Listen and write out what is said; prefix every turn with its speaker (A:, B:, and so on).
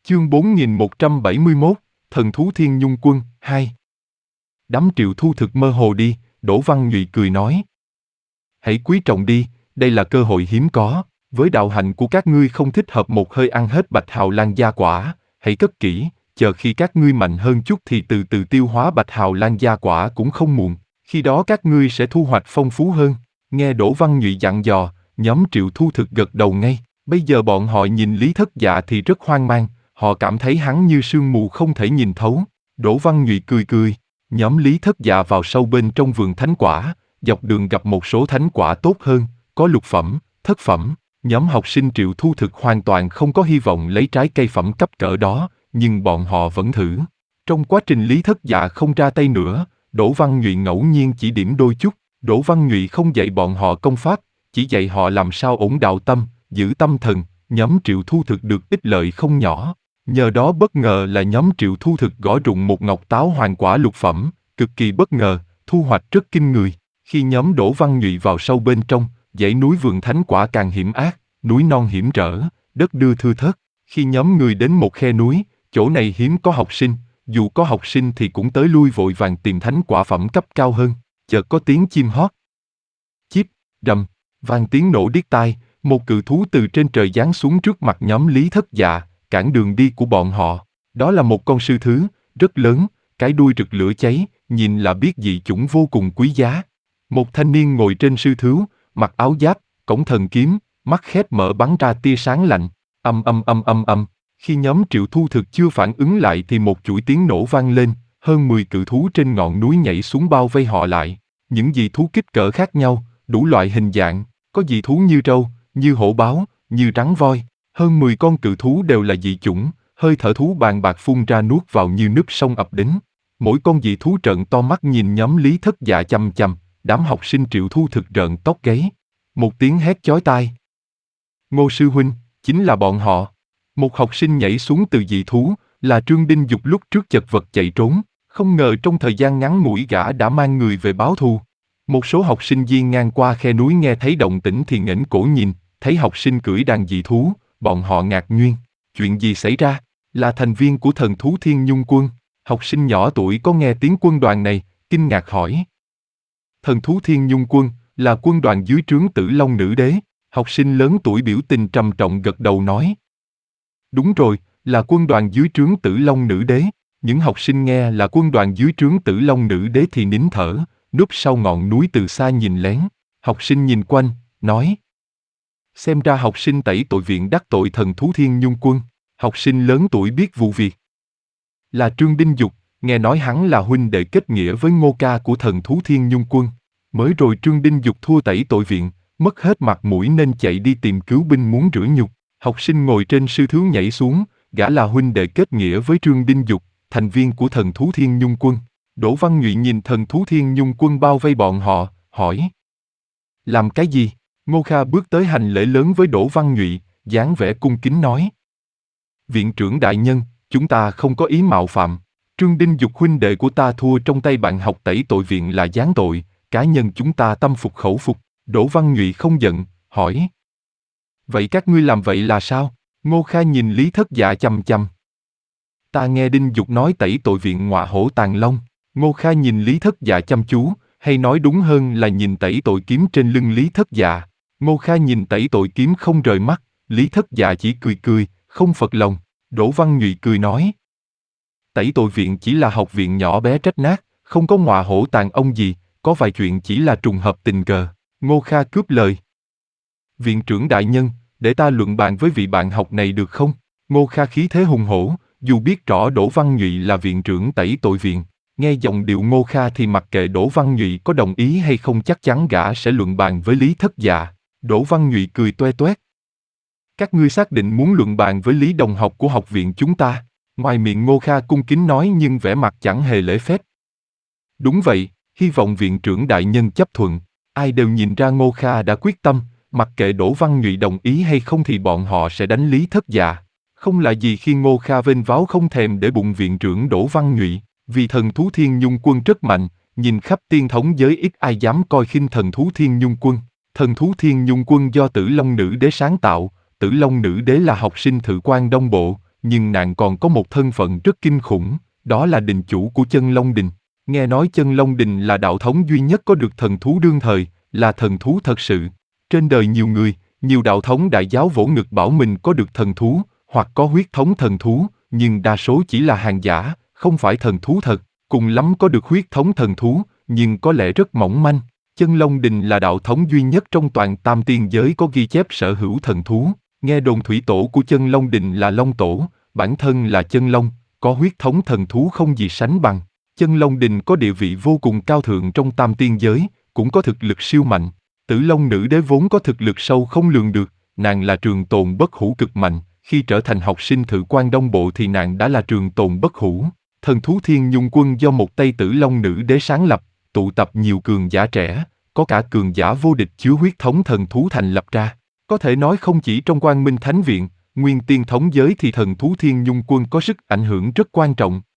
A: Chương 4171, Thần thú Thiên Nhung Quân, 2. Đám Triệu Thu Thực mơ hồ đi, Đỗ Văn Nhụy cười nói. Hãy quý trọng đi, đây là cơ hội hiếm có, với đạo hạnh của các ngươi không thích hợp một hơi ăn hết Bạch Hào Lan gia quả, hãy cất kỹ, chờ khi các ngươi mạnh hơn chút thì từ từ tiêu hóa Bạch Hào Lan gia quả cũng không muộn, khi đó các ngươi sẽ thu hoạch phong phú hơn. Nghe Đỗ Văn Nhụy dặn dò, nhóm Triệu Thu Thực gật đầu ngay, bây giờ bọn họ nhìn Lý Thất Dạ thì rất hoang mang, họ cảm thấy hắn như sương mù không thể nhìn thấu. Đỗ Văn Nhụy cười cười, nhóm Lý Thất Dạ vào sâu bên trong vườn thánh quả, dọc đường gặp một số thánh quả tốt hơn, có lục phẩm, thất phẩm. Nhóm học sinh Triệu Thu Thực hoàn toàn không có hy vọng lấy trái cây phẩm cấp cỡ đó, nhưng bọn họ vẫn thử. Trong quá trình Lý Thất Dạ không ra tay nữa, Đỗ Văn Nhụy ngẫu nhiên chỉ điểm đôi chút. Đỗ Văn Nhụy không dạy bọn họ công pháp, chỉ dạy họ làm sao ổn đạo tâm, giữ tâm thần. Nhóm Triệu Thu Thực được ích lợi không nhỏ. Nhờ đó bất ngờ là nhóm Triệu Thu Thực gõ rụng một ngọc táo hoàng quả lục phẩm, cực kỳ bất ngờ, thu hoạch rất kinh người. Khi nhóm Đỗ Văn Nhụy vào sâu bên trong, dãy núi vườn thánh quả càng hiểm ác, núi non hiểm trở, đất đưa thưa thớt. Khi nhóm người đến một khe núi, chỗ này hiếm có học sinh, dù có học sinh thì cũng tới lui vội vàng tìm thánh quả phẩm cấp cao hơn. Chợt có tiếng chim hót. Chíp, rầm, vang tiếng nổ điếc tai, một cự thú từ trên trời giáng xuống trước mặt nhóm Lý Thất Dạ, cản đường đi của bọn họ. Đó là một con sư thứ, rất lớn, cái đuôi rực lửa cháy, nhìn là biết dị chủng vô cùng quý giá. Một thanh niên ngồi trên sư thú, mặc áo giáp, cổng thần kiếm, mắt khép mở bắn ra tia sáng lạnh. Âm. Khi nhóm Triệu Thu Thực chưa phản ứng lại thì một chuỗi tiếng nổ vang lên, hơn 10 cự thú trên ngọn núi nhảy xuống bao vây họ lại. Những dị thú kích cỡ khác nhau, đủ loại hình dạng, có dị thú như trâu, như hổ báo, như rắn voi. Hơn 10 con cự thú đều là dị chủng, hơi thở thú bàn bạc phun ra nuốt vào như nước sông ập đến. Mỗi con dị thú trợn to mắt nhìn nhóm Lý Thất Dạ chằm chằm, đám học sinh Triệu Thu Thực rợn tóc gáy. Một tiếng hét chói tai. Ngô sư huynh, chính là bọn họ. Một học sinh nhảy xuống từ dị thú, là Trương Đinh Dục lúc trước chật vật chạy trốn, không ngờ trong thời gian ngắn ngủi gã đã mang người về báo thù. Một số học sinh diên ngang qua khe núi nghe thấy động tĩnh thì nghển cổ nhìn, thấy học sinh cưỡi đàn dị thú, bọn họ ngạc nhiên. Chuyện gì xảy ra? Là thành viên của thần thú Thiên Nhung Quân. Học sinh nhỏ tuổi có nghe tiếng quân đoàn này, kinh ngạc hỏi. Thần thú Thiên Nhung Quân là quân đoàn dưới trướng Tử Long Nữ Đế. Học sinh lớn tuổi biểu tình trầm trọng gật đầu nói. Đúng rồi, là quân đoàn dưới trướng Tử Long Nữ Đế. Những học sinh nghe là quân đoàn dưới trướng Tử Long Nữ Đế thì nín thở, núp sau ngọn núi từ xa nhìn lén. Học sinh nhìn quanh, nói. Xem ra học sinh tẩy tội viện đắc tội thần thú Thiên Nhung Quân. Học sinh lớn tuổi biết vụ việc. Là Trương Đinh Dục, nghe nói hắn là huynh đệ kết nghĩa với Ngô ca của thần thú Thiên Nhung Quân. Mới rồi Trương Đinh Dục thua tẩy tội viện, mất hết mặt mũi nên chạy đi tìm cứu binh muốn rửa nhục. Học sinh ngồi trên sư thú nhảy xuống, gã là huynh đệ kết nghĩa với Trương Đinh Dục, thành viên của thần thú Thiên Nhung Quân. Đỗ Văn Nhụy nhìn thần thú Thiên Nhung Quân bao vây bọn họ, hỏi. Làm cái gì? Ngô Kha bước tới hành lễ lớn với Đỗ Văn Nhụy, dáng vẻ cung kính nói. Viện trưởng đại nhân, chúng ta không có ý mạo phạm. Trương Đinh Dục huynh đệ của ta thua trong tay bạn học tẩy tội viện là giáng tội, cá nhân chúng ta tâm phục khẩu phục. Đỗ Văn Nhụy không giận, hỏi. Vậy các ngươi làm vậy là sao? Ngô Kha nhìn Lý Thất Dạ chằm chằm. Ta nghe Đinh Dục nói tẩy tội viện ngọa hổ tàng long. Ngô Kha nhìn Lý Thất Dạ chăm chú, hay nói đúng hơn là nhìn tẩy tội kiếm trên lưng Lý Thất Dạ. Ngô Kha nhìn tẩy tội kiếm không rời mắt, Lý Thất Dạ chỉ cười, không phật lòng. Đỗ Văn Nhụy cười nói. Tẩy tội viện chỉ là học viện nhỏ bé rách nát, không có ngọa hổ tàng ông gì, có vài chuyện chỉ là trùng hợp tình cờ. Ngô Kha cướp lời. Viện trưởng đại nhân, để ta luận bàn với vị bạn học này được không? Ngô Kha khí thế hùng hổ, dù biết rõ Đỗ Văn Nhụy là viện trưởng tẩy tội viện. Nghe giọng điệu Ngô Kha thì mặc kệ Đỗ Văn Nhụy có đồng ý hay không chắc chắn gã sẽ luận bàn với Lý Thất Dạ. Đỗ Văn Nhụy cười toe toét. Các ngươi xác định muốn luận bàn với Lý đồng học của học viện chúng ta? Ngoài miệng Ngô Kha cung kính nói nhưng vẻ mặt chẳng hề lễ phép. Đúng vậy, hy vọng viện trưởng đại nhân chấp thuận. Ai đều nhìn ra Ngô Kha đã quyết tâm, mặc kệ Đỗ Văn Nhụy đồng ý hay không thì bọn họ sẽ đánh Lý Thất Dạ. Không là gì khi Ngô Kha vênh váo không thèm để bụng viện trưởng Đỗ Văn Nhụy, vì thần thú Thiên Nhung Quân rất mạnh, nhìn khắp tiên thống giới ít ai dám coi khinh thần thú Thiên Nhung Quân. Thần thú Thiên Nhung Quân do Tử Long Nữ Đế sáng tạo, Tử Long Nữ Đế là học sinh Thự Quan Đông Bộ, nhưng nàng còn có một thân phận rất kinh khủng, đó là đình chủ của Chân Long Đình. Nghe nói Chân Long Đình là đạo thống duy nhất có được thần thú đương thời, là thần thú thật sự. Trên đời nhiều người, nhiều đạo thống đại giáo vỗ ngực bảo mình có được thần thú, hoặc có huyết thống thần thú, nhưng đa số chỉ là hàng giả, không phải thần thú thật, cùng lắm có được huyết thống thần thú, nhưng có lẽ rất mỏng manh. Chân Long Đình là đạo thống duy nhất trong toàn Tam Tiên giới có ghi chép sở hữu thần thú. Nghe đồn thủy tổ của Chân Long Đình là Long Tổ, bản thân là chân long, có huyết thống thần thú không gì sánh bằng. Chân Long Đình có địa vị vô cùng cao thượng trong Tam Tiên giới, cũng có thực lực siêu mạnh. Tử Long Nữ Đế vốn có thực lực sâu không lường được, nàng là trường tồn bất hủ cực mạnh, khi trở thành học sinh Thự Quan Đông Bộ thì nàng đã là trường tồn bất hủ. Thần thú Thiên Nhung Quân do một tay Tử Long Nữ Đế sáng lập, tụ tập nhiều cường giả trẻ, có cả cường giả vô địch chứa huyết thống thần thú thành lập ra. Có thể nói không chỉ trong Quang Minh Thánh Viện, Nguyên Tiên thống giới thì thần thú Thiên Nhung Quân có sức ảnh hưởng rất quan trọng.